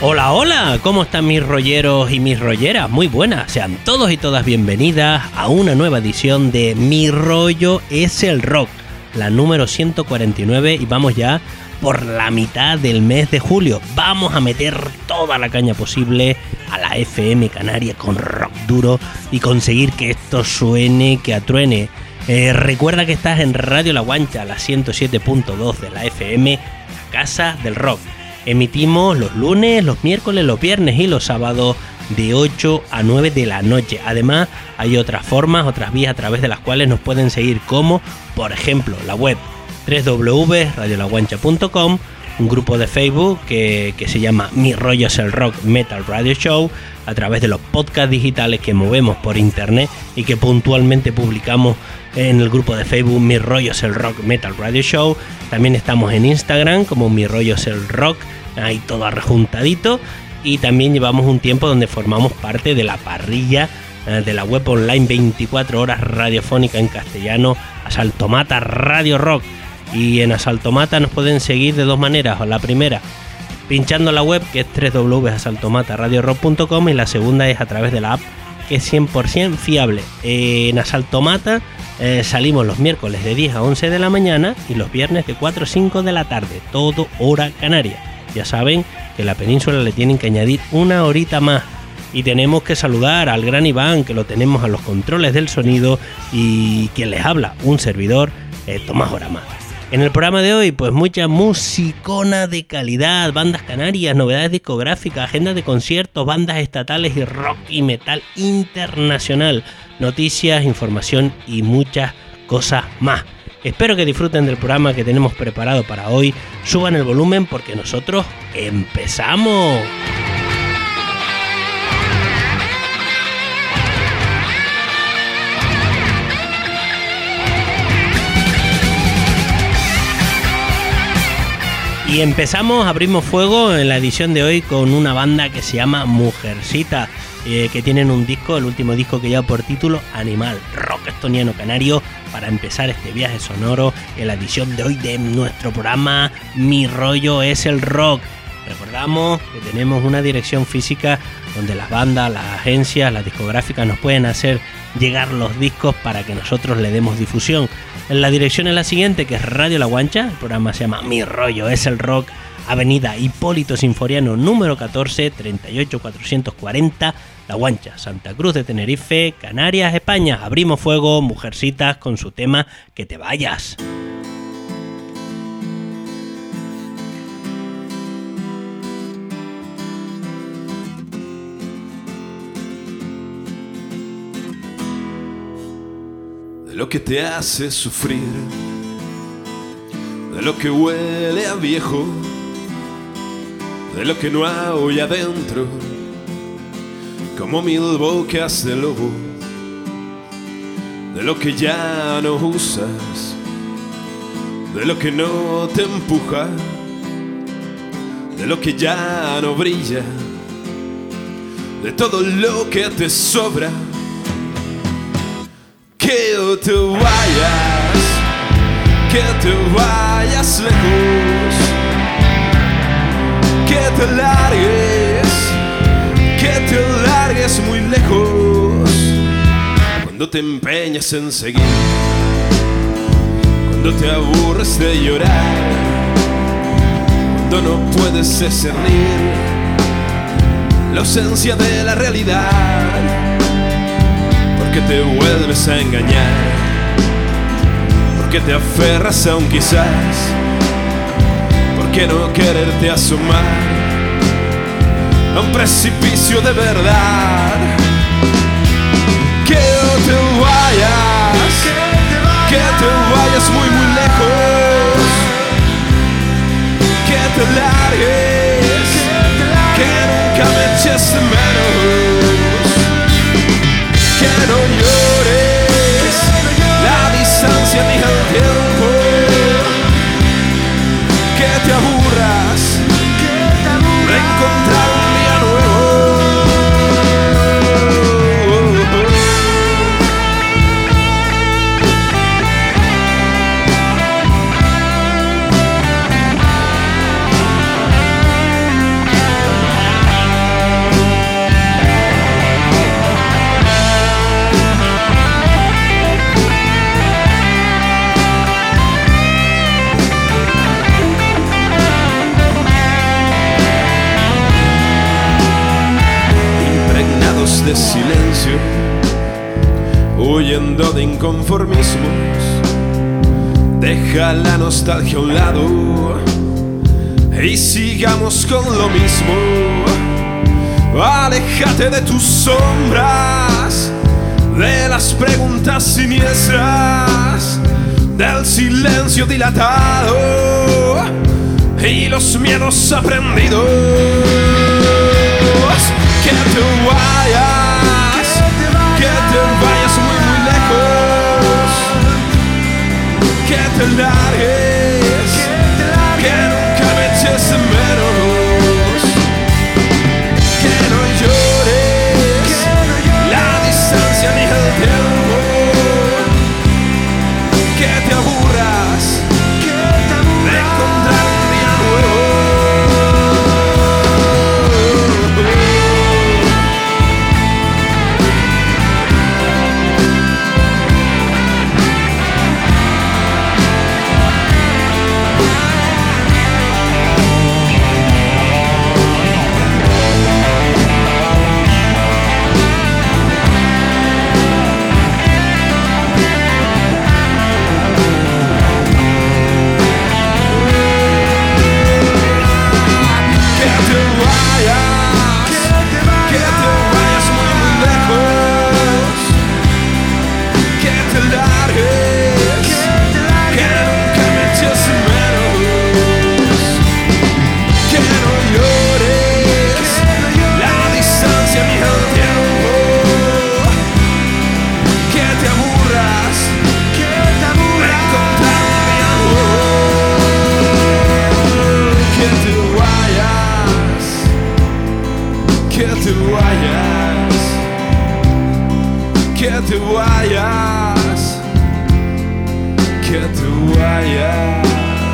Hola, hola, ¿cómo están mis rolleros y mis rolleras? Muy buenas, sean todos y todas bienvenidas a una nueva edición de Mi Rollo es el Rock, la número 149, y vamos ya por la mitad del mes de julio. Vamos a meter toda la caña posible a la FM Canaria con rock duro y conseguir que esto suene, que atruene. Recuerda que estás en Radio La Guancha, la 107.2 de la FM, la Casa del Rock. Emitimos los lunes, los miércoles, los viernes y los sábados de 8 a 9 de la noche. Además, hay otras formas, otras vías a través de las cuales nos pueden seguir, como por ejemplo la web www.radiolaguancha.com, un grupo de Facebook que se llama Mi Rollo es el Rock Metal Radio Show, a través de los podcasts digitales que movemos por internet y que puntualmente publicamos en el grupo de Facebook Mi Rollo es el Rock Metal Radio Show. También estamos en Instagram como Mi Rollo es el Rock, ahí todo arrejuntadito, y también llevamos un tiempo donde formamos parte de la parrilla de la web online 24 horas radiofónica en castellano Asaltomata Radio Rock. Y en Asaltomata nos pueden seguir de dos maneras. La primera, pinchando la web, que es www.asaltomataradiorock.com, y la segunda es a través de la app, que es 100% fiable. En Asaltomata salimos los miércoles de 10 a 11 de la mañana y los viernes de 4 a 5 de la tarde, todo hora canaria. Ya saben que la península le tienen que añadir una horita más. Y tenemos que saludar al gran Iván, que lo tenemos a los controles del sonido, y quien les habla, un servidor, Tomás Orama. En el programa de hoy, pues mucha musicona de calidad, bandas canarias, novedades discográficas, agendas de conciertos, bandas estatales y rock y metal internacional, noticias, información y muchas cosas más. Espero que disfruten del programa que tenemos preparado para hoy. Suban el volumen porque nosotros empezamos. Y empezamos, abrimos fuego en la edición de hoy con una banda que se llama Mujercita, que tienen un disco, el último disco, que lleva por título Animal, rock estoniano canario, para empezar este viaje sonoro en la edición de hoy de nuestro programa Mi Rollo es el Rock. Recordamos que tenemos una dirección física donde las bandas, las agencias, las discográficas nos pueden hacer llegar los discos para que nosotros le demos difusión. La dirección es la siguiente, que es Radio La Guancha, el programa se llama Mi Rollo es el Rock, Avenida Hipólito Sinforiano número 14, 38440, La Guancha, Santa Cruz de Tenerife, Canarias, España. Abrimos fuego, Mujercitas, con su tema Que te vayas. De lo que te hace sufrir, de lo que huele a viejo, de lo que no hay adentro, como mil bocas de lobo, de lo que ya no usas, de lo que no te empuja, de lo que ya no brilla, de todo lo que te sobra. Que te vayas lejos, que te largues muy lejos. Cuando te empeñas en seguir, cuando te aburres de llorar, cuando no puedes discernir la ausencia de la realidad, porque te vuelves a engañar, porque te aferras a un quizás, porque no quererte asomar a un precipicio de verdad. Que te vayas muy muy lejos, que te largues, que nunca me eches de menos, que no llores la distancia ni el tiempo, que te aburras de encontrar un día nuevo. de silencio, huyendo de inconformismos. Deja la nostalgia a un lado y sigamos con lo mismo. Aléjate de tus sombras, de las preguntas siniestras, del silencio dilatado y los miedos aprendidos. Que te vayas, que te vayas muy muy lejos, que te largues, que nunca me eches de menos, que no llores la distancia ni el tiempo, que te aburras de encontrar un día nuevo. Que te vayas, que te vayas.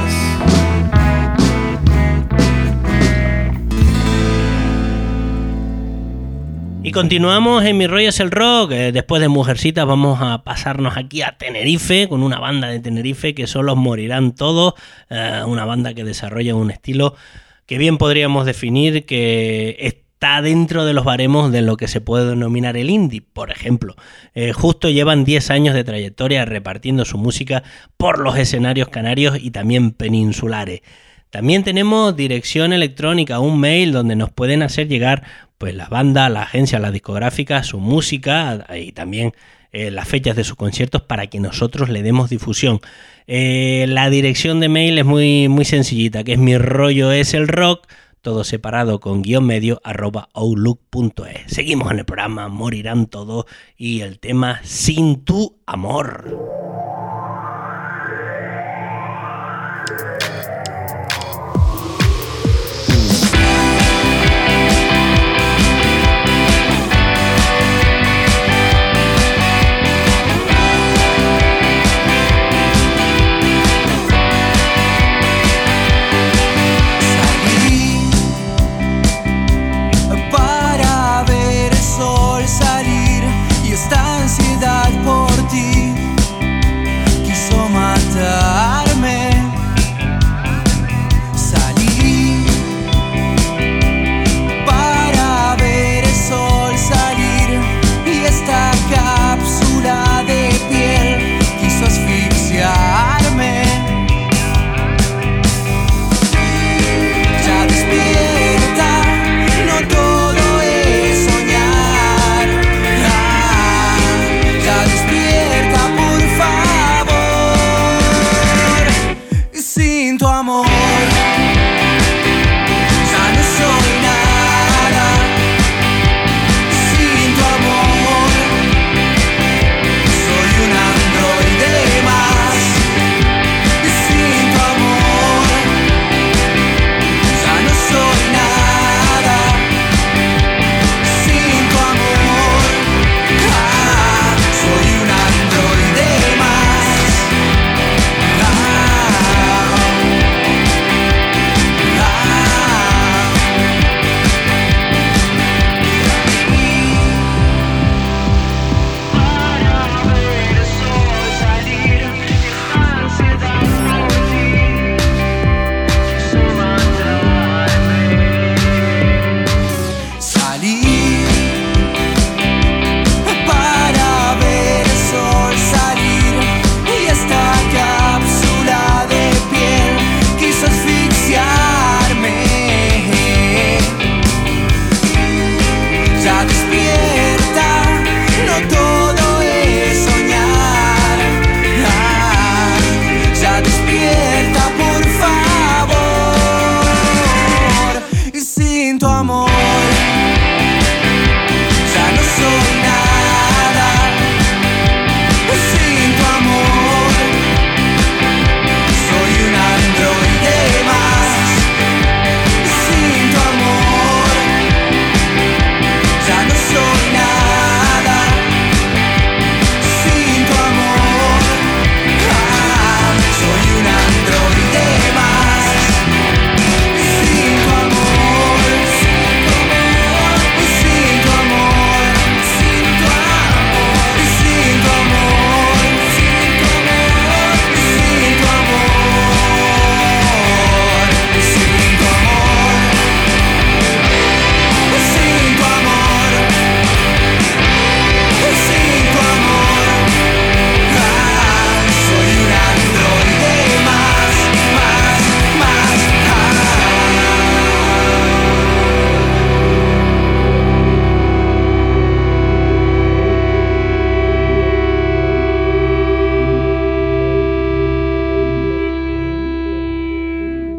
Y continuamos en Mi Rollo es el Rock. Después de Mujercitas vamos a pasarnos aquí a Tenerife con una banda de Tenerife que son los Morirán Todos, una banda que desarrolla un estilo que bien podríamos definir que está dentro de los baremos de lo que se puede denominar el indie. Por ejemplo, justo llevan 10 años de trayectoria repartiendo su música por los escenarios canarios y también peninsulares. También tenemos dirección electrónica, un mail donde nos pueden hacer llegar pues las bandas, las agencias, las discográficas, su música y también las fechas de sus conciertos para que nosotros le demos difusión. La dirección de mail es muy sencillita, que es mirolloeselrock, todo separado con guión medio, @outlook.es. Seguimos en el programa Morirán Todos y el tema Sin tu amor.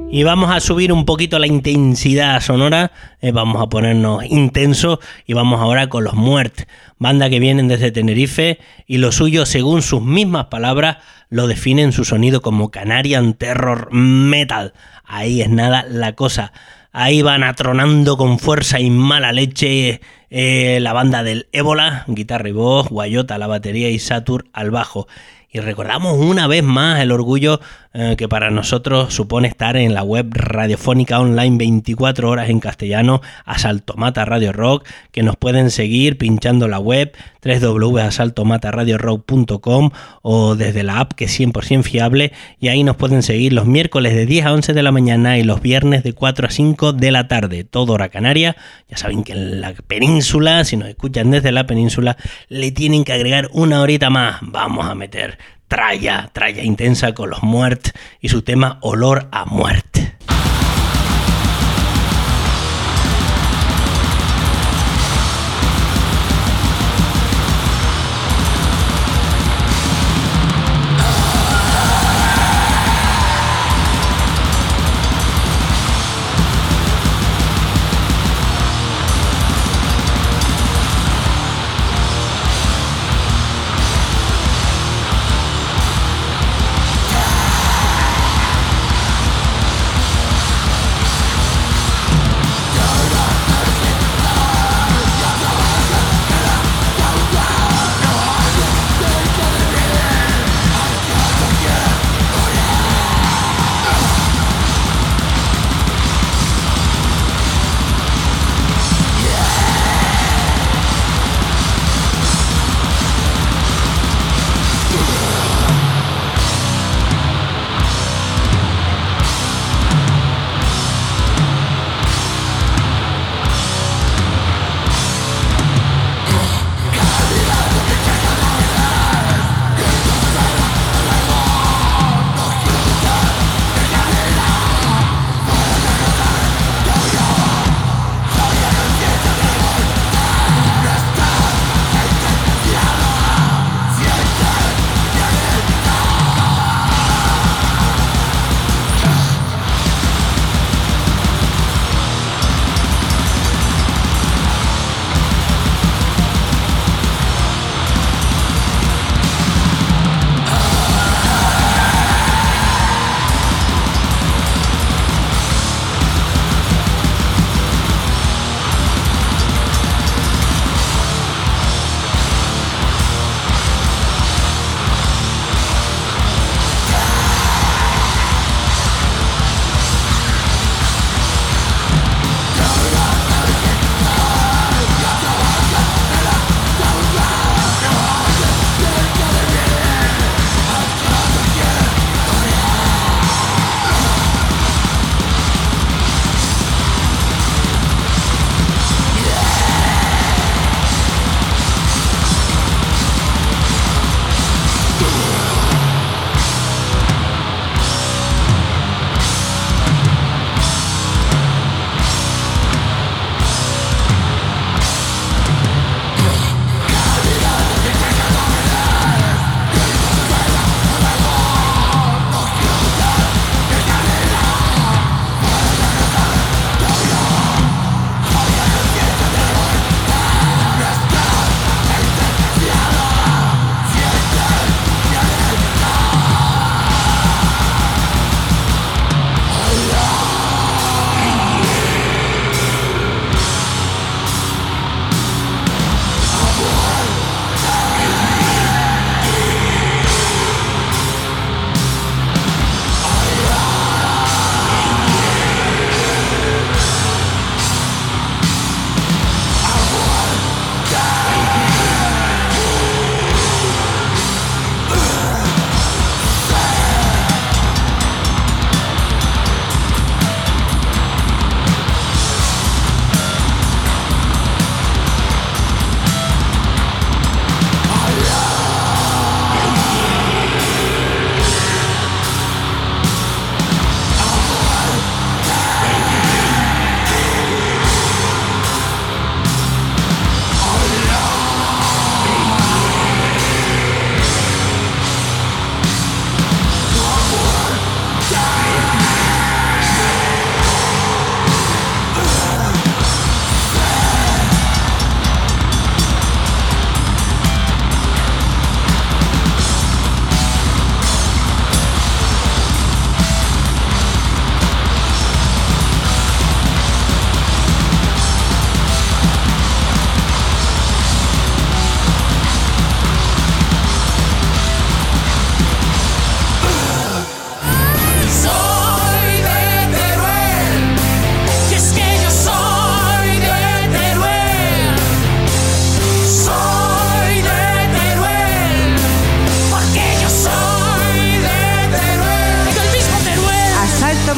Y vamos a subir un poquito la intensidad sonora, vamos a ponernos intensos y vamos ahora con Los Muert, banda que vienen desde Tenerife y lo suyo, según sus mismas palabras, lo definen su sonido como Canarian Terror Metal. Ahí es nada la cosa. Ahí van atronando con fuerza y mala leche la banda del Ébola, guitarra y voz, Guayota a la batería y Satur al bajo. Y recordamos una vez más el orgullo que para nosotros supone estar en la web radiofónica online 24 horas en castellano, Asaltomata Radio Rock, que nos pueden seguir pinchando la web www.asaltomataradiorock.com o desde la app que es 100% fiable, y ahí nos pueden seguir los miércoles de 10 a 11 de la mañana y los viernes de 4 a 5 de la tarde, todo hora canaria. Ya saben que en la península, si nos escuchan desde la península, le tienen que agregar una horita más. Vamos a meter tralla intensa con Los Muert y su tema Olor a Muerte.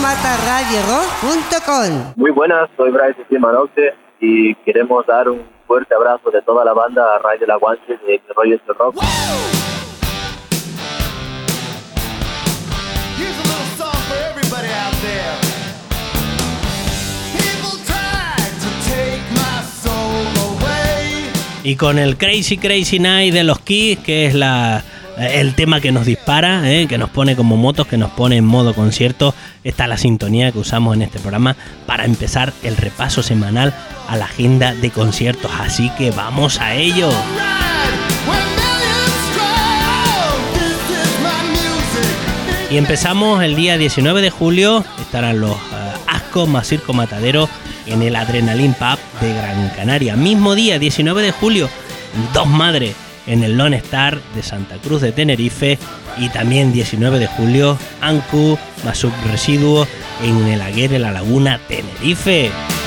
www.mataradiorock.com. Muy buenas, soy Bryce Manoche y queremos dar un fuerte abrazo de toda la banda a Ray del Aguante de Mi Rollo es el Rock. Y con el Crazy Crazy Night de los Kiss, que es el tema que nos dispara, que nos pone como motos, que nos pone en modo concierto, está la sintonía que usamos en este programa para empezar el repaso semanal a la agenda de conciertos. Así que vamos a ello. Y empezamos el día 19 de julio, estarán los Ascos más Circo Matadero en el Adrenaline Pub de Gran Canaria. Mismo día, 19 de julio, Dos Madres en el Lone Star de Santa Cruz de Tenerife. Y también 19 de julio, Ancu más Subresiduo en el Aguirre La Laguna, Tenerife.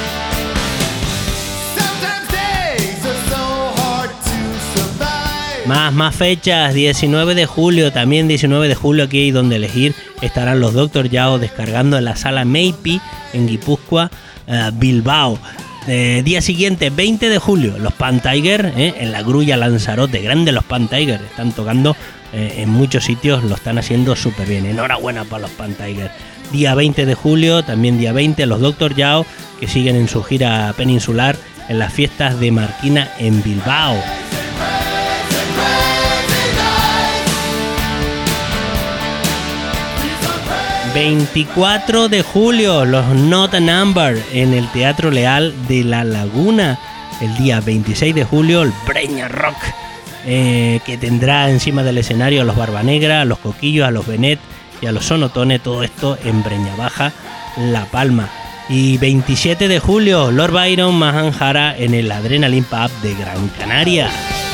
Más fechas, 19 de julio, también 19 de julio, aquí hay donde elegir, estarán los Dr. Yao descargando en la sala Maypi en Guipúzcoa, Bilbao. Día siguiente, 20 de julio, los Pan Tiger en la Grulla Lanzarote. Grande los Pan Tiger, están tocando en muchos sitios, lo están haciendo súper bien. Enhorabuena para los Pan Tiger. Día 20 de julio, también día 20, los Dr. Yao, que siguen en su gira peninsular en las fiestas de Marquina en Bilbao. 24 de julio, los Not a Number en el Teatro Leal de La Laguna. El día 26 de julio, el Breña Rock, que tendrá encima del escenario a los Barba Negra, a los Coquillos, a los Benet y a los Sonotones, todo esto en Breña Baja, La Palma. Y 27 de julio, Lord Byron Mahan Jara en el Adrenaline Pub de Gran Canaria.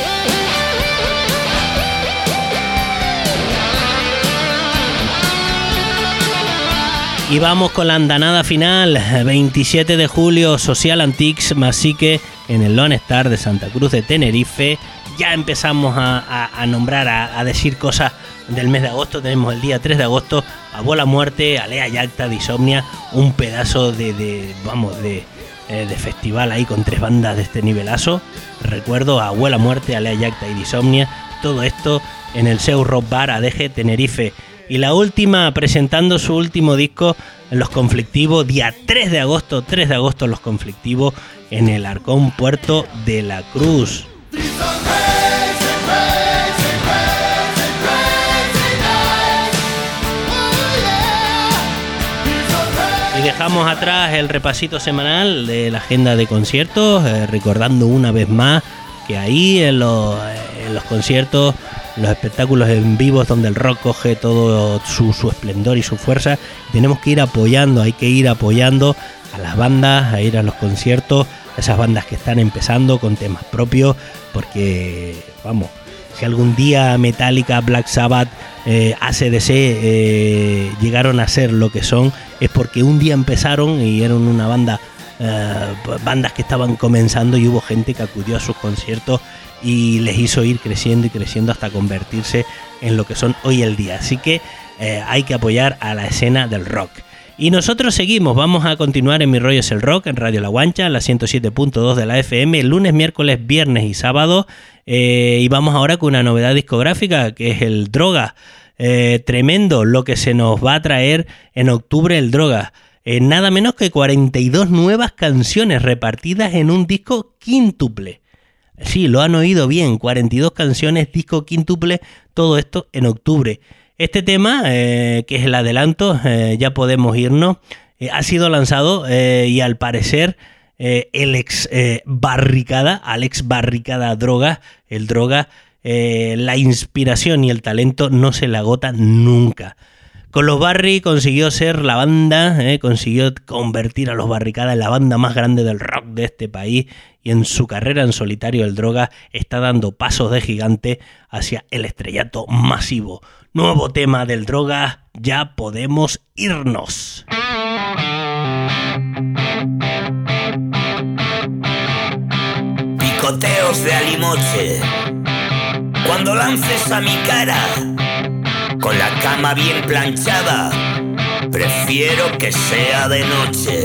Y vamos con la andanada final, 27 de julio, Social Antiques Masique en el Lone Star de Santa Cruz de Tenerife. Ya empezamos a nombrar, a decir cosas del mes de agosto. Tenemos el día 3 de agosto, Abuela Muerte, Alea Yacta, Disomnia, un pedazo de festival ahí con 3 bandas de este nivelazo. Recuerdo a Abuela Muerte, Alea Yacta y Disomnia, todo esto en el Seu Rock Bar ADG Tenerife. Y la última, presentando su último disco, Los Conflictivos, día 3 de agosto, Los Conflictivos, en el Arcón Puerto de la Cruz. Y dejamos atrás el repasito semanal de la agenda de conciertos, recordando una vez más que ahí en los conciertos, los espectáculos en vivo, donde el rock coge todo su esplendor y su fuerza, tenemos que ir apoyando, hay que ir apoyando a las bandas, a ir a los conciertos, a esas bandas que están empezando con temas propios, porque vamos, si algún día Metallica, Black Sabbath, AC/DC llegaron a ser lo que son, es porque un día empezaron y eran una banda, bandas que estaban comenzando, y hubo gente que acudió a sus conciertos y les hizo ir creciendo y creciendo hasta convertirse en lo que son hoy el día. Así que hay que apoyar a la escena del rock. Y nosotros seguimos, vamos a continuar en Mi Rollo es el Rock, en Radio La Guancha, la 107.2 de la FM, lunes, miércoles, viernes y sábado. Y vamos ahora con una novedad discográfica, que es el Droga. Tremendo lo que se nos va a traer en octubre el Droga. Nada menos que 42 nuevas canciones repartidas en un disco quíntuple. Sí, lo han oído bien, 42 canciones, disco quíntuple, todo esto en octubre. Este tema, que es el adelanto, ya podemos irnos, ha sido lanzado y al parecer el ex Barricada, Alex Barricada Droga, el Droga, la inspiración y el talento no se le agotan nunca. Con los Barri consiguió ser la banda, consiguió convertir a los Barricada en la banda más grande del rock de este país, y en su carrera en solitario el Droga está dando pasos de gigante hacia el estrellato masivo. Nuevo tema del Droga, Ya podemos irnos. Picoteos de alimoche. Cuando lances a mi cara, con la cama bien planchada, prefiero que sea de noche.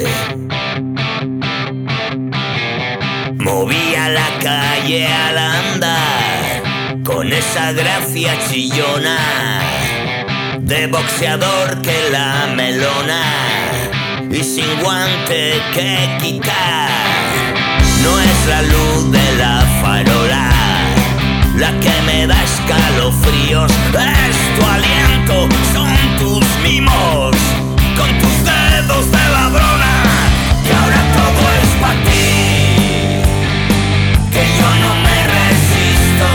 Movía la calle al andar con esa gracia chillona de boxeador que la melona y sin guante que quitar. No es la luz de la farola la que me da escalofríos, es tu aliento, son tus mimos, con tus dedos de ladrona, que ahora todo es para ti, que yo no me resisto,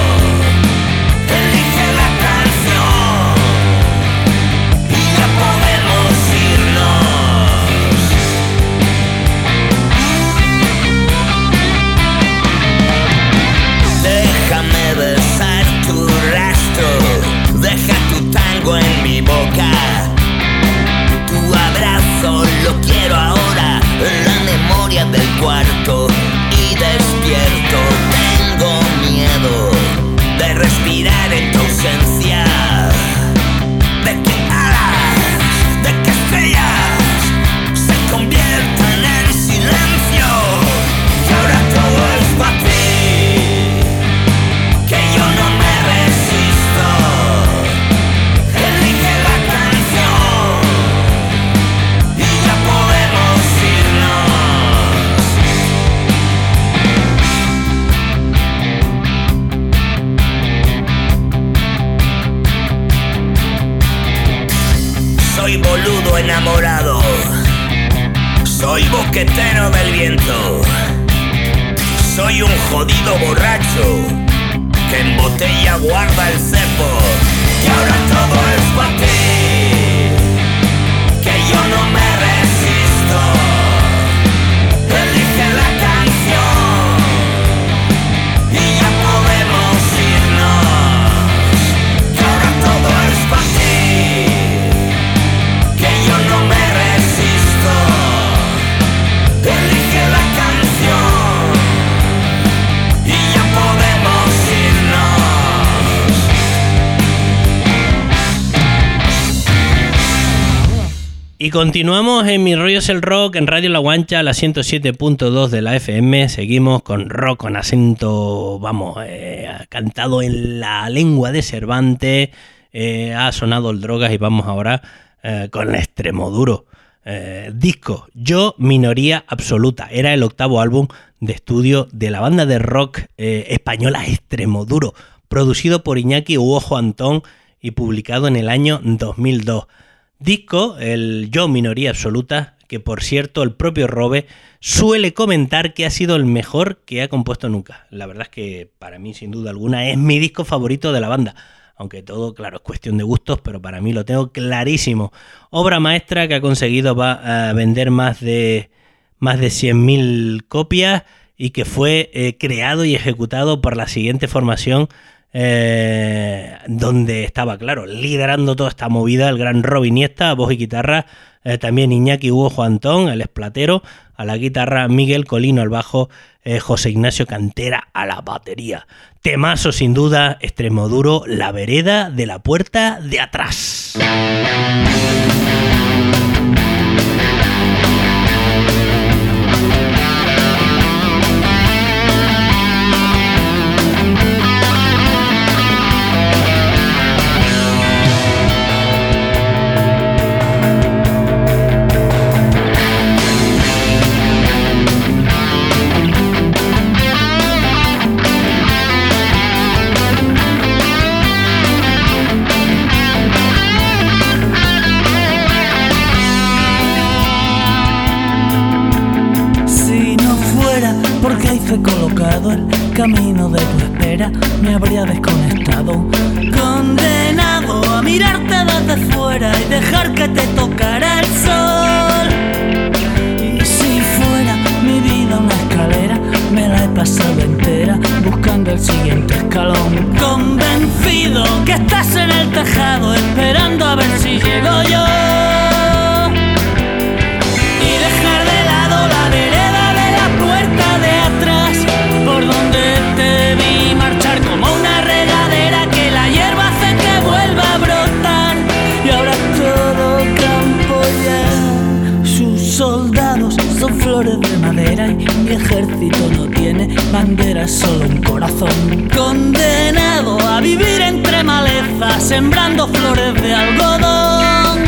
elige la canción y ya podemos irnos. Déjame besar tu rastro, deja tu tango en mi boca. Tu abrazo lo quiero ahora, la memoria del cuarto y despierto. Tengo miedo de respirar en tu ausencia, de que alas, de que estrellas se conviertan en silencio. Y ahora todo es para ti, que yo no me resisto, elige la canción y ya podemos irnos. Soy boludo enamorado, soy boquetero del viento, soy un jodido borracho que en botella guarda el cepo. Y ahora todo es para ti, que yo no me resisto, elige la canción y ya podemos irnos. Y ahora todo es para ti, que yo no me resisto, elige la canción y ya podemos irnos. Y continuamos en Mi Rollo es el Rock en Radio La Guancha, la 107.2 de la FM. Seguimos con rock con acento, vamos, cantado en la lengua de Cervantes. Ha sonado el Drogas y vamos ahora con Extremoduro. Disco Yo, Minoría Absoluta. Era el 8º álbum de estudio de la banda de rock española Extremoduro, producido por Iñaki Uojo Antón y publicado en el año 2002. Disco, el Yo, Minoría Absoluta, que por cierto el propio Robe suele comentar que ha sido el mejor que ha compuesto nunca. La verdad es que para mí, sin duda alguna, es mi disco favorito de la banda. Aunque todo, claro, es cuestión de gustos, pero para mí lo tengo clarísimo. Obra maestra que ha conseguido a vender más de 100.000 copias y que fue creado y ejecutado por la siguiente formación, donde estaba, claro, liderando toda esta movida el gran Rob Iniesta, voz y guitarra, también Iñaki Uojo Antón, el esplatero, a la guitarra, Miguel Colino al bajo, José Ignacio Cantera a la batería. Temazo sin duda, Extremoduro, La vereda de la puerta de atrás. Colocado el camino de tu espera, me habría desconectado, condenado a mirarte desde fuera y dejar que te tocara el sol. Y si fuera mi vida una escalera, me la he pasado entera buscando el siguiente escalón, convencido que estás en el tejado esperando a ver si llego yo, y dejar de lado la vereda de la puerta de atrás, por donde te vi marchar como una regadera que la hierba hace que vuelva a brotar. Y ahora todo campo flores de madera y mi ejército no tiene bandera, es solo un corazón condenado a vivir entre malezas, sembrando flores de algodón.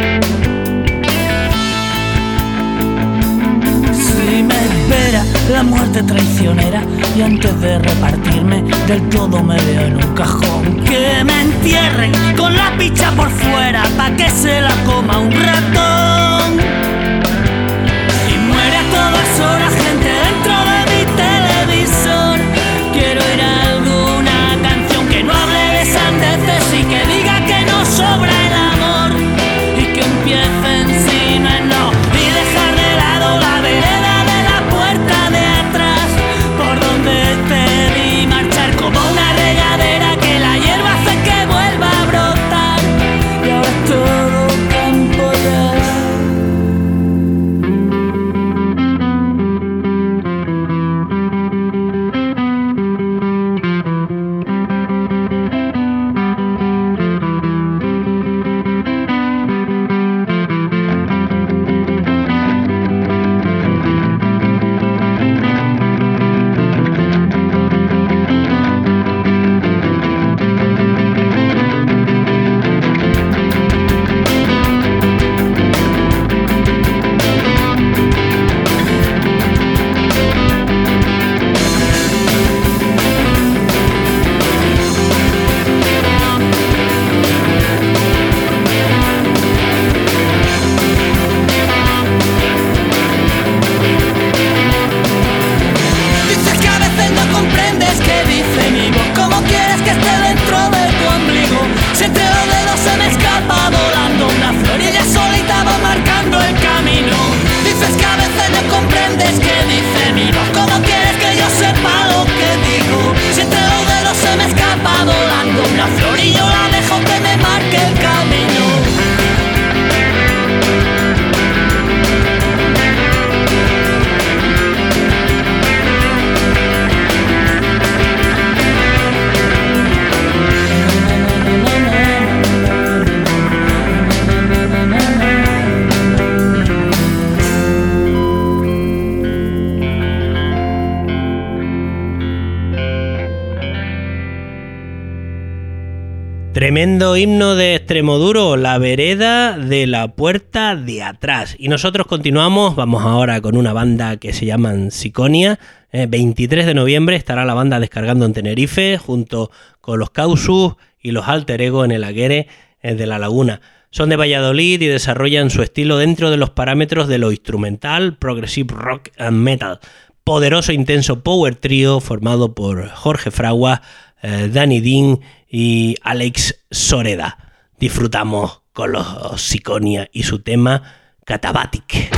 Si me espera la muerte traicionera y antes de repartirme del todo me veo en un cajón, que me entierren con la picha por fuera pa' que se la coma un ratón. Y muere a todas horas gente dentro de mi televisor. Quiero oír alguna canción que no hable de sandeces y que diga que no sobra el amor y que empiece encima en no y dejar de lado la vereda de la puerta de atrás, por donde te vi marchar como una regadera que la hierba hace que vuelva a brotar y ahora es todo campo ya. Tremendo himno de Extremoduro, La vereda de la puerta de atrás. Y nosotros continuamos, vamos ahora con una banda que se llaman Siconia. 23 de noviembre estará la banda descargando en Tenerife, junto con los Causus y los Alter Ego en el Aguere de La Laguna. Son de Valladolid y desarrollan su estilo dentro de los parámetros de lo instrumental, progressive rock and metal. Poderoso, intenso power trio formado por Jorge Fraguas, Dani Dean y Alex Soreda. Disfrutamos con los Siconia y su tema Katabatic.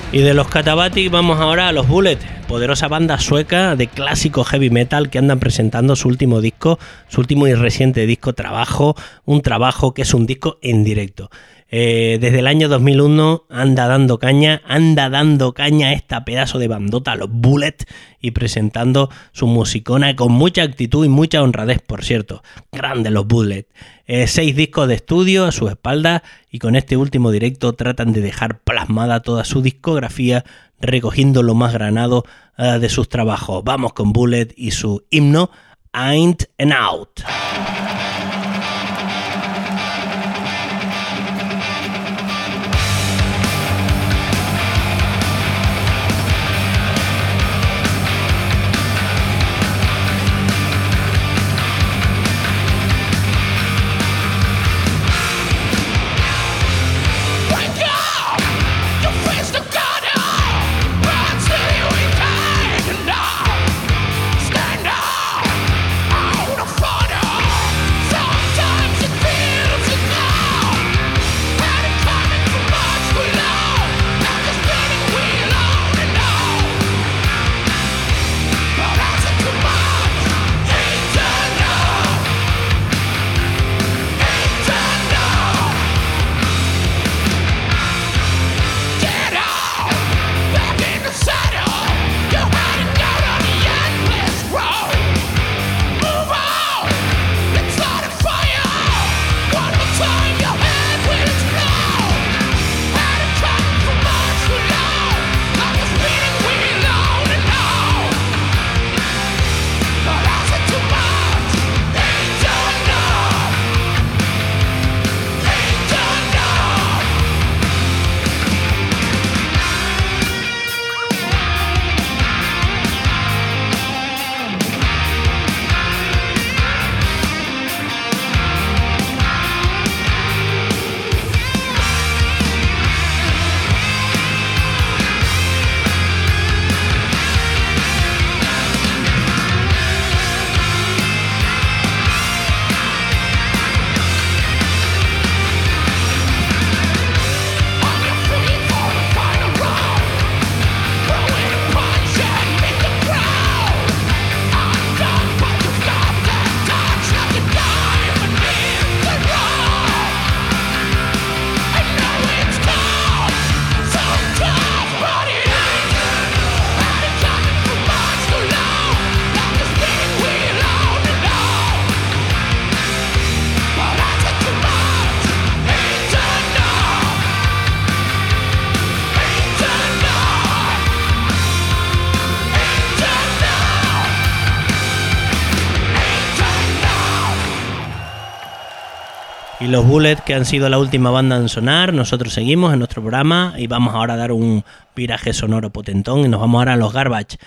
Y de los Katabatic vamos ahora a los Bullet, poderosa banda sueca de clásico heavy metal que andan presentando su último disco, su último y reciente disco trabajo, un trabajo que es un disco en directo. Desde el año 2001 anda dando caña esta pedazo de bandota, los Bullet, y presentando su musicona con mucha actitud y mucha honradez, por cierto. Grandes los Bullet. 6 discos de estudio a sus espaldas y con este último directo tratan de dejar plasmada toda su discografía, recogiendo lo más granado de sus trabajos. Vamos con Bullet y su himno Ain't and Out. Y los Bullet, que han sido la última banda en sonar, nosotros seguimos en nuestro programa y vamos ahora a dar un viraje sonoro potentón y nos vamos ahora a los Garbage.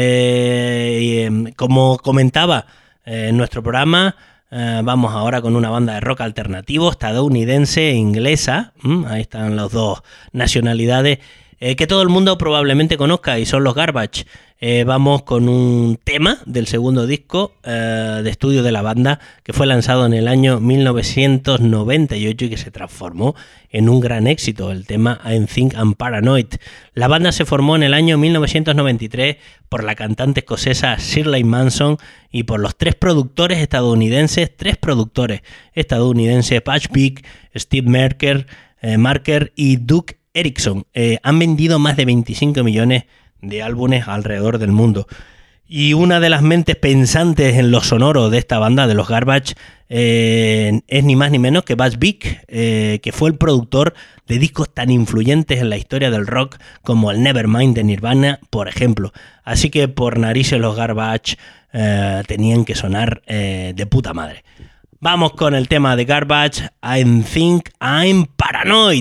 Como comentaba en nuestro programa, vamos ahora con una banda de rock alternativo estadounidense e inglesa. Ahí están las dos nacionalidades que todo el mundo probablemente conozca, y son los Garbage. Vamos con un tema del segundo disco de estudio de la banda, que fue lanzado en el año 1998 y que se transformó en un gran éxito, el tema I Think I'm Paranoid. La banda se formó en el año 1993 por la cantante escocesa Shirley Manson y por los tres productores estadounidenses, Patch Big, Steve Marker y Duke Erickson. Han vendido más de 25 millones de álbumes alrededor del mundo. Y una de las mentes pensantes en lo sonoro de esta banda, de los Garbage, es ni más ni menos que Patch Big, que fue el productor de discos tan influyentes en la historia del rock como el Nevermind de Nirvana, por ejemplo. Así que por narices los Garbage tenían que sonar de puta madre. Vamos con el tema de Garbage, I Think I'm Paranoid.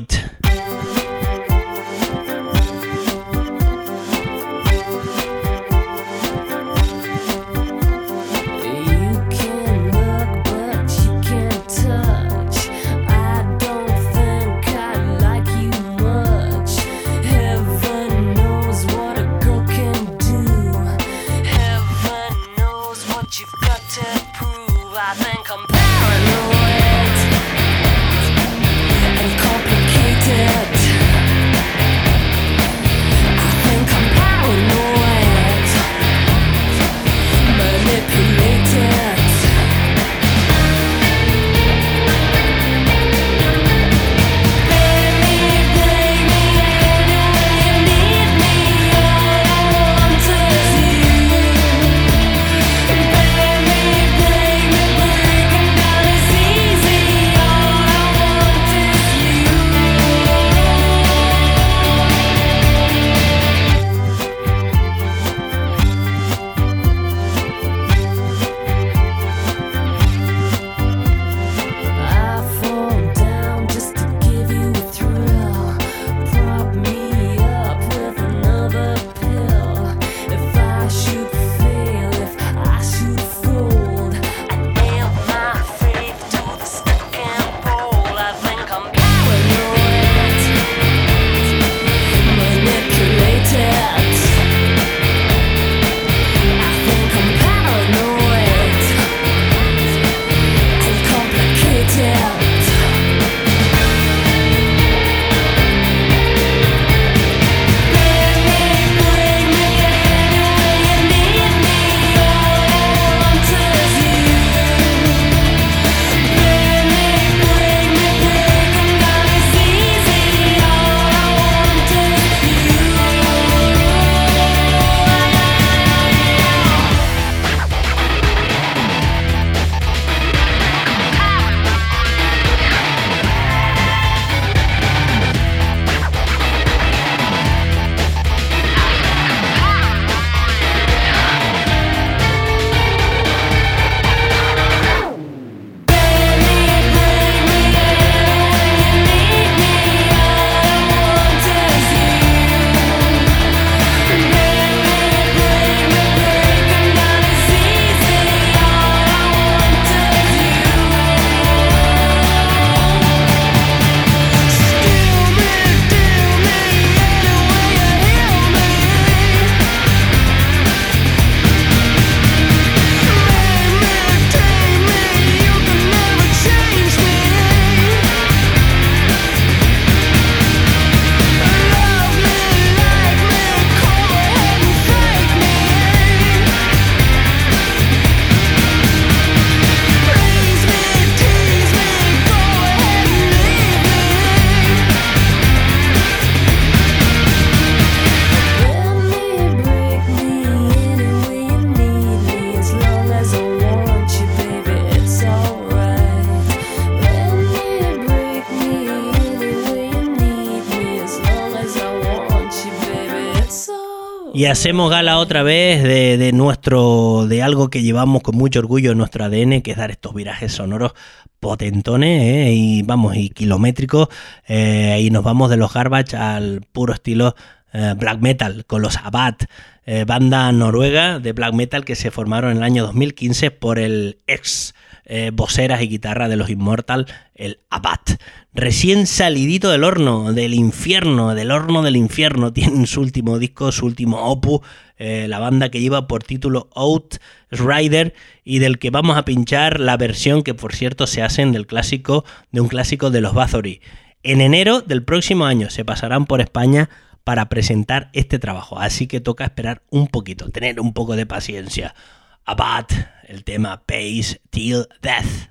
Y hacemos gala otra vez de algo que llevamos con mucho orgullo en nuestro ADN, que es dar estos virajes sonoros potentones, y kilométricos, y nos vamos de los Garbage al puro estilo black metal con los Abad, banda noruega de black metal que se formaron en el año 2015 por el ex voceras y guitarra de los Immortal, el Abad. Recién salidito del horno del infierno, tienen su último disco, su último opus, la banda que lleva por título Outrider, y del que vamos a pinchar la versión que, por cierto, se hacen de un clásico de los Bathory. En enero del próximo año se pasarán por España para presentar este trabajo, así que toca esperar un poquito, tener un poco de paciencia. Abad, el tema Pace Till Death.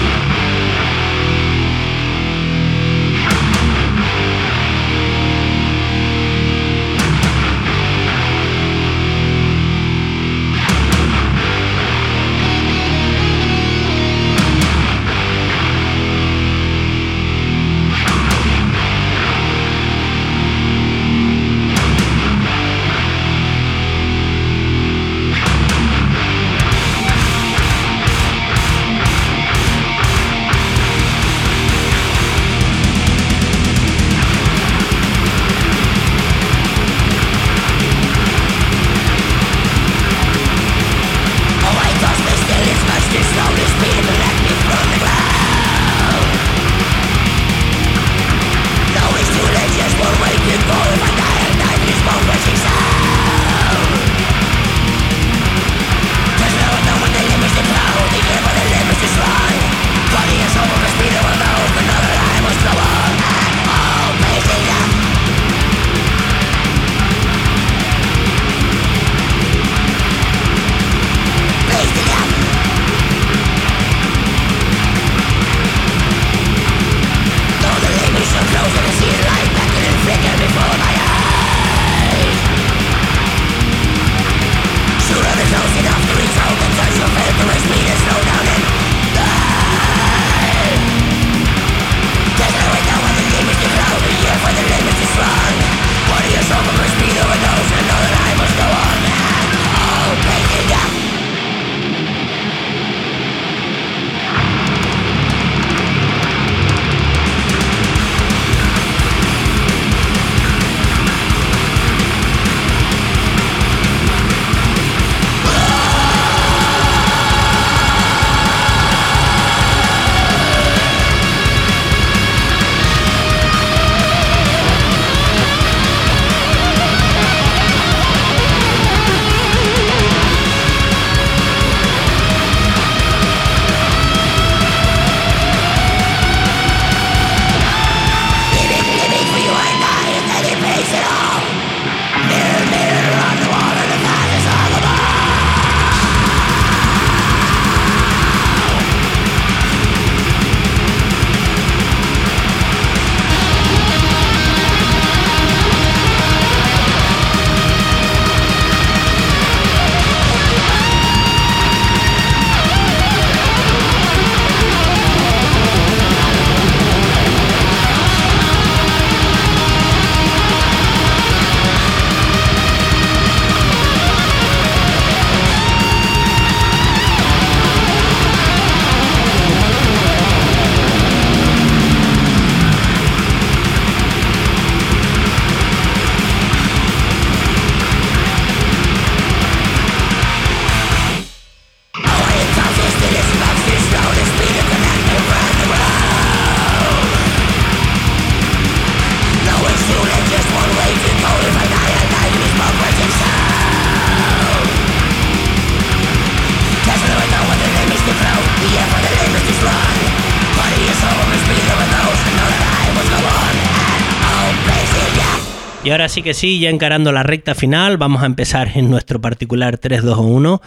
Y ahora sí que sí, ya encarando la recta final, vamos a empezar en nuestro particular 3-2-1,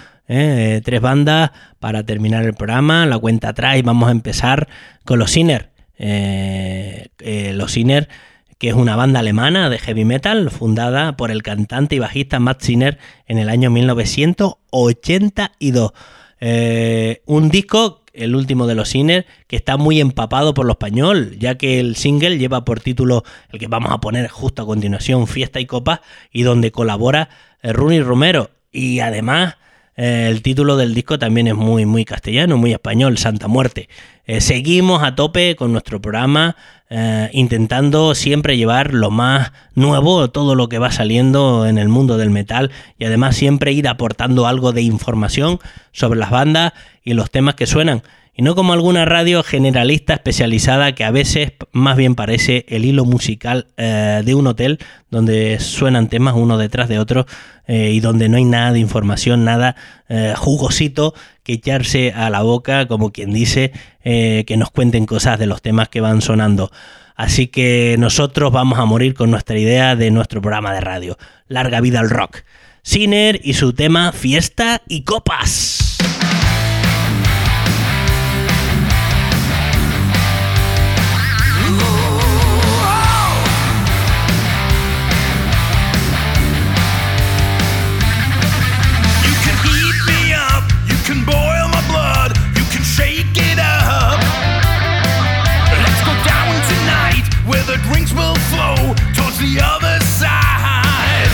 3 bandas para terminar el programa, la cuenta atrás, y vamos a empezar con los Sinner. Los Sinner, que es una banda alemana de heavy metal fundada por el cantante y bajista Matt Sinner en el año 1982. Un disco el último de los Sinner, que está muy empapado por lo español, ya que el single lleva por título el que vamos a poner justo a continuación, Fiesta y Copas, y donde colabora Runi Romero. Y además el título del disco también es muy, muy castellano, muy español, Santa Muerte. Seguimos a tope con nuestro programa, intentando siempre llevar lo más nuevo, todo lo que va saliendo en el mundo del metal, y además siempre ir aportando algo de información sobre las bandas y los temas que suenan. Y no como alguna radio generalista especializada que a veces más bien parece el hilo musical de un hotel donde suenan temas uno detrás de otro y donde no hay nada de información, nada jugosito que echarse a la boca, como quien dice, que nos cuenten cosas de los temas que van sonando. Así que nosotros vamos a morir con nuestra idea de nuestro programa de radio. Larga vida al rock. Sinner y su tema Fiesta y Copas. The other side.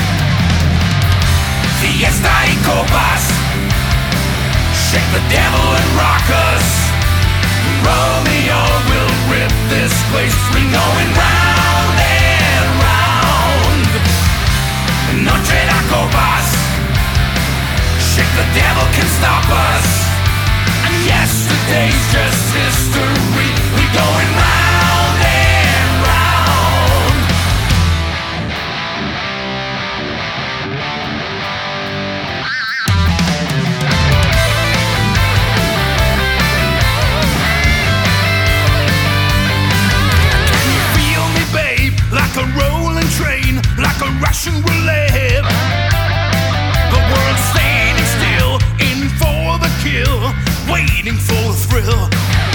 Fiesta y copas, shake the devil and rock us. Romeo will rip this place. We're going round and round. Noche de copas, shake the devil can stop us. And yesterday's just history. We're going round and round. Like a rolling train, like a Russian roulette. The world's standing still, in for the kill, waiting for the thrill.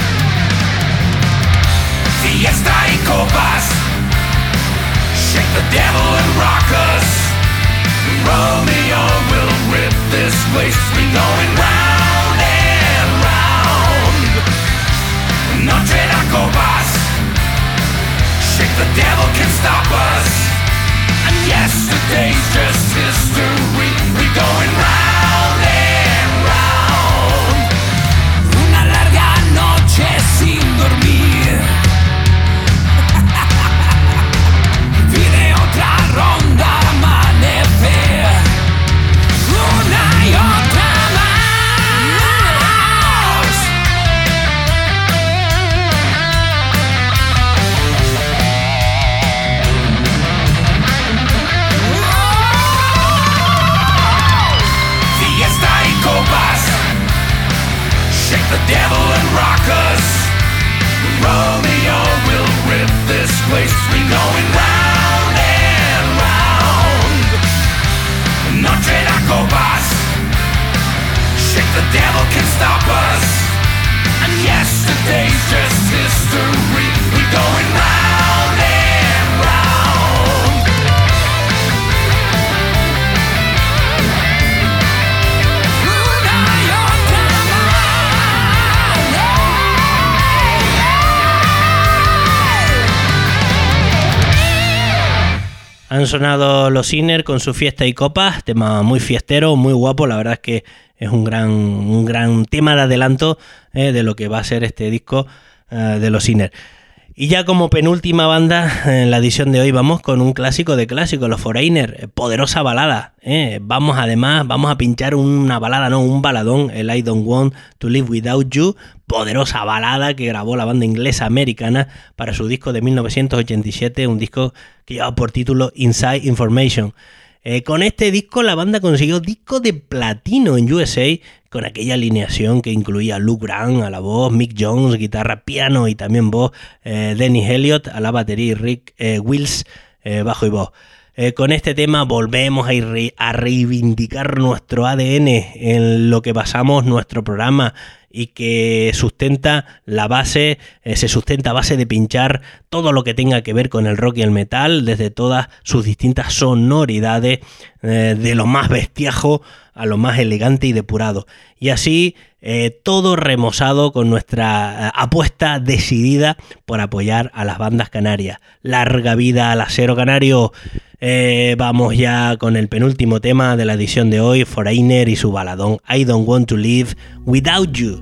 Fiesta y copas, shake the devil and rock us. Romeo will rip this place. We're going round and round. Noche de copas, shake the devil can stop us. And yesterday's just history. We're going round and round. Una larga noche sin dormir. Pide otra ronda al amanecer. Una y otra más. Shake the devil and rock us. Romeo will rip this place. We're going round and round. Noche de copas, shake the devil can stop us. And yesterday's just history. We're going round and round. Han sonado los Sinner con su Fiesta y Copas, tema muy fiestero, muy guapo. La verdad es que es un gran tema de adelanto de lo que va a ser este disco de los Sinner. Y ya como penúltima banda en la edición de hoy vamos con un clásico de clásicos, los Foreigner, poderosa balada. Vamos a pinchar una balada, no, un baladón, el I Don't Want to Live Without You, poderosa balada que grabó la banda inglesa americana para su disco de 1987, un disco que lleva por título Inside Information. Con este disco la banda consiguió disco de platino en USA, con aquella alineación que incluía a Luke Grant a la voz, Mick Jones, guitarra, piano y también voz, Dennis Elliott a la batería y Rick Wills, bajo y voz. Con este tema volvemos a reivindicar nuestro ADN en lo que basamos nuestro programa, y que sustenta la base, se sustenta a base de pinchar todo lo que tenga que ver con el rock y el metal, desde todas sus distintas sonoridades, de lo más bestiajo a lo más elegante y depurado. Y así todo remozado con nuestra apuesta decidida por apoyar a las bandas canarias. Larga vida al acero canario. Vamos ya con el penúltimo tema de la edición de hoy, Foreigner y su baladón I Don't Want to Live Without You.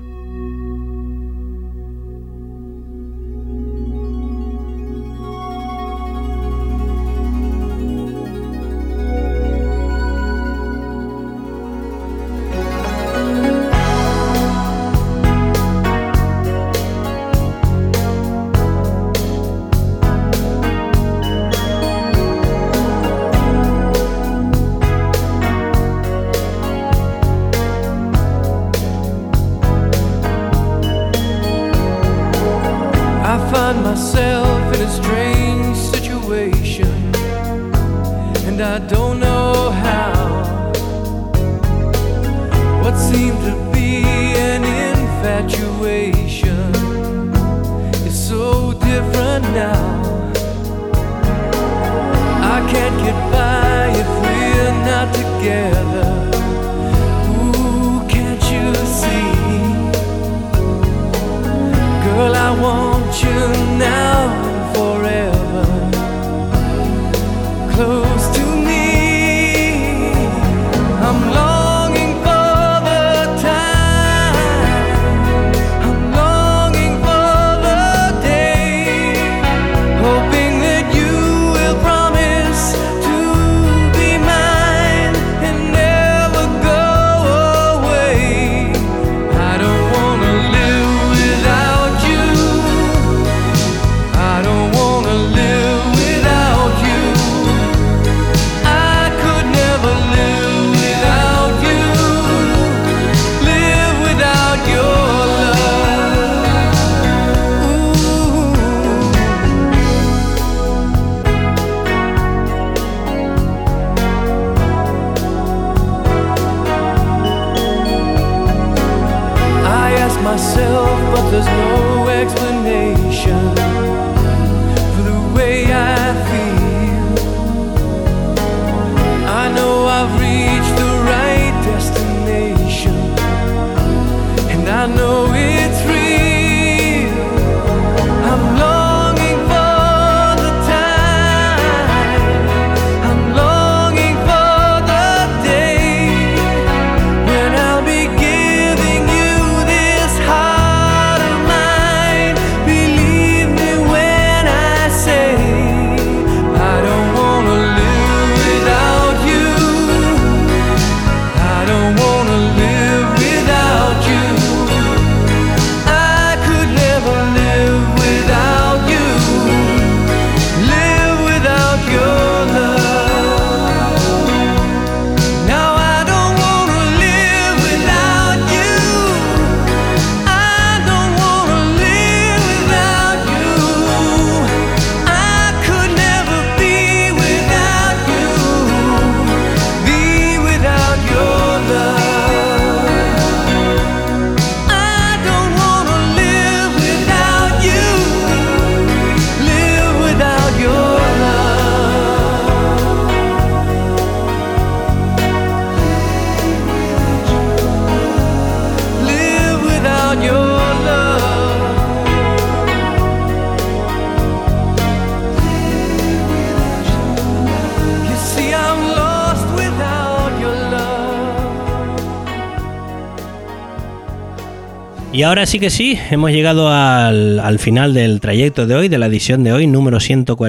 Y ahora sí que sí, hemos llegado al final del trayecto de hoy, de la edición de hoy, número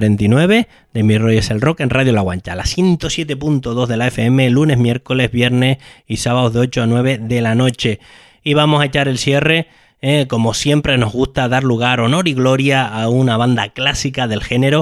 149 de Mi Rollo es el Rock en Radio La Guancha, la 107.2 de la FM, lunes, miércoles, viernes y sábados de 8 a 9 de la noche. Y vamos a echar el cierre, como siempre nos gusta dar lugar, honor y gloria a una banda clásica del género,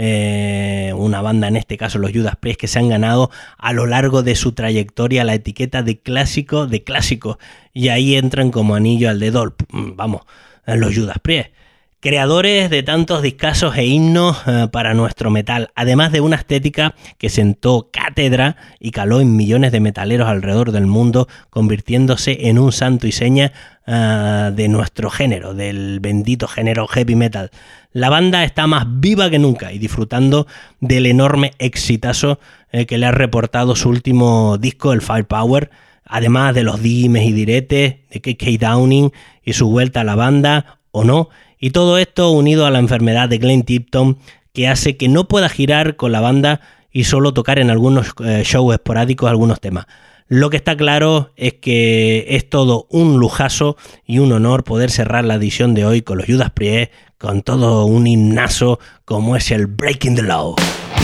una banda, en este caso los Judas Priest, que se han ganado a lo largo de su trayectoria la etiqueta de clásico de clásicos, y ahí entran como anillo al dedo, vamos, los Judas Priest. creadores de tantos discazos e himnos para nuestro metal, además de una estética que sentó cátedra y caló en millones de metaleros alrededor del mundo, convirtiéndose en un santo y seña de nuestro género, del bendito género heavy metal. La banda está más viva que nunca y disfrutando del enorme exitazo que le ha reportado su último disco, el Firepower, además de los dimes y diretes de KK Downing y su vuelta a la banda, o no, y todo esto unido a la enfermedad de Glenn Tipton, que hace que no pueda girar con la banda y solo tocar en algunos shows esporádicos algunos temas. Lo que está claro es que es todo un lujazo y un honor poder cerrar la edición de hoy con los Judas Priest, con todo un himnazo como es el Breaking the Law.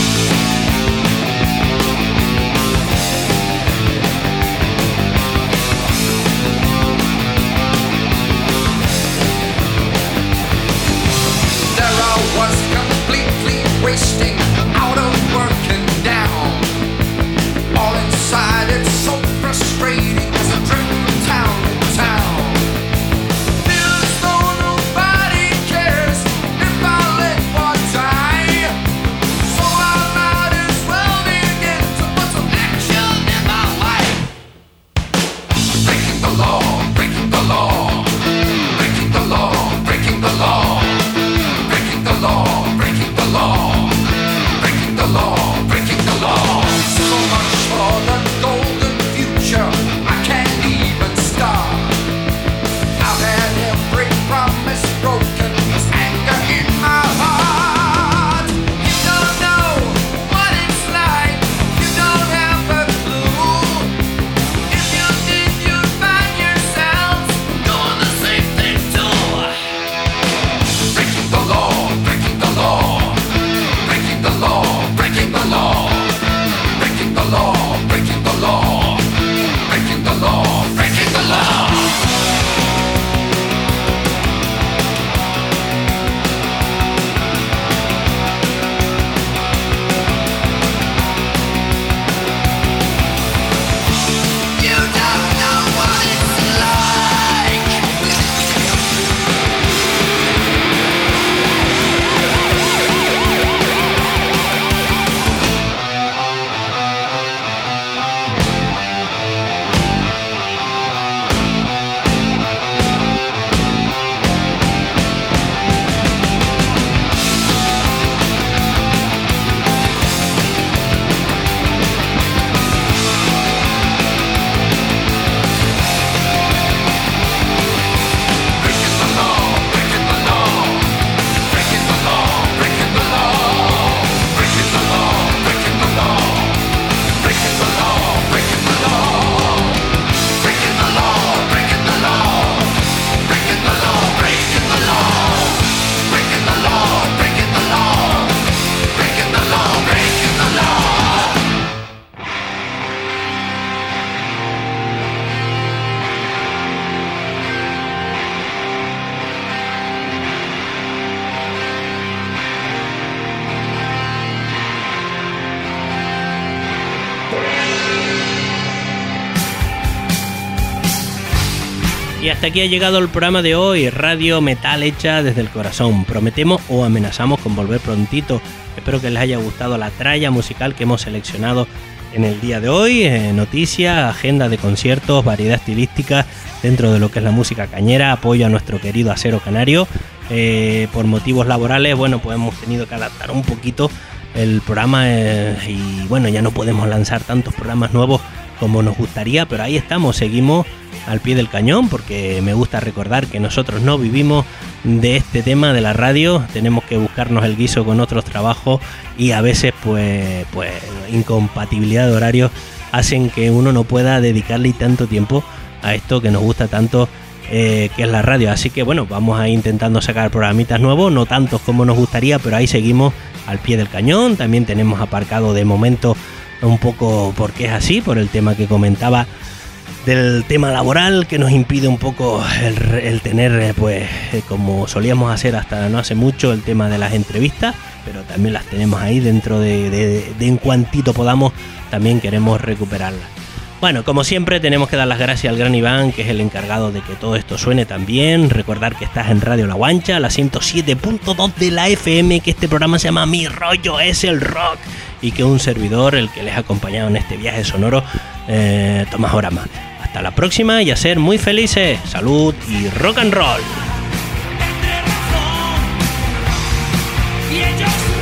Wasting out of working down. All inside it's so frustrating as I drift from town to town. Feel as though nobody cares if I live or die. So I might as well begin to put some action in my life. Breaking the law, breaking the law, breaking the law, breaking the law, breaking the law, breaking the law. Breaking the law. So much for the golden future, I can't even start. I've had every promise broken, there's anger in my heart. You don't know what it's like, you don't have a clue. If you did, you'd find yourself doing the same thing too. Breaking the law, breaking the law, breaking the law. Breaking the law, breaking the law, breaking the law, breaking the law, breaking the law. You don't know what it's like. Y hasta aquí ha llegado el programa de hoy, Radio Metal hecha desde el corazón. Prometemos o amenazamos con volver prontito. Espero que les haya gustado la tralla musical que hemos seleccionado en el día de hoy. Noticias, agenda de conciertos, variedad estilística dentro de lo que es la música cañera, apoyo a nuestro querido Acero Canario. Por motivos laborales, bueno, pues hemos tenido que adaptar un poquito el programa y bueno, ya no podemos lanzar tantos programas nuevos como nos gustaría, pero ahí estamos, seguimos al pie del cañón, porque me gusta recordar que nosotros no vivimos de este tema de la radio, tenemos que buscarnos el guiso con otros trabajos y a veces pues incompatibilidad de horarios hacen que uno no pueda dedicarle tanto tiempo a esto que nos gusta tanto, que es la radio. Así que bueno, vamos a ir intentando sacar programitas nuevos, no tantos como nos gustaría, pero ahí seguimos al pie del cañón. También tenemos aparcado de momento un poco, porque es así, por el tema que comentaba del tema laboral, que nos impide un poco el tener, pues como solíamos hacer hasta no hace mucho, el tema de las entrevistas, pero también las tenemos ahí dentro de en cuantito podamos, también queremos recuperarlas. Bueno, como siempre tenemos que dar las gracias al gran Iván, que es el encargado de que todo esto suene tan bien. Recordar que estás en Radio La Guancha, la 107.2 de la FM, que este programa se llama Mi Rollo es el Rock, y que un servidor, el que les ha acompañado en este viaje sonoro, Tomás Orama. Hasta la próxima y a ser muy felices. Salud y rock and roll. Y ellos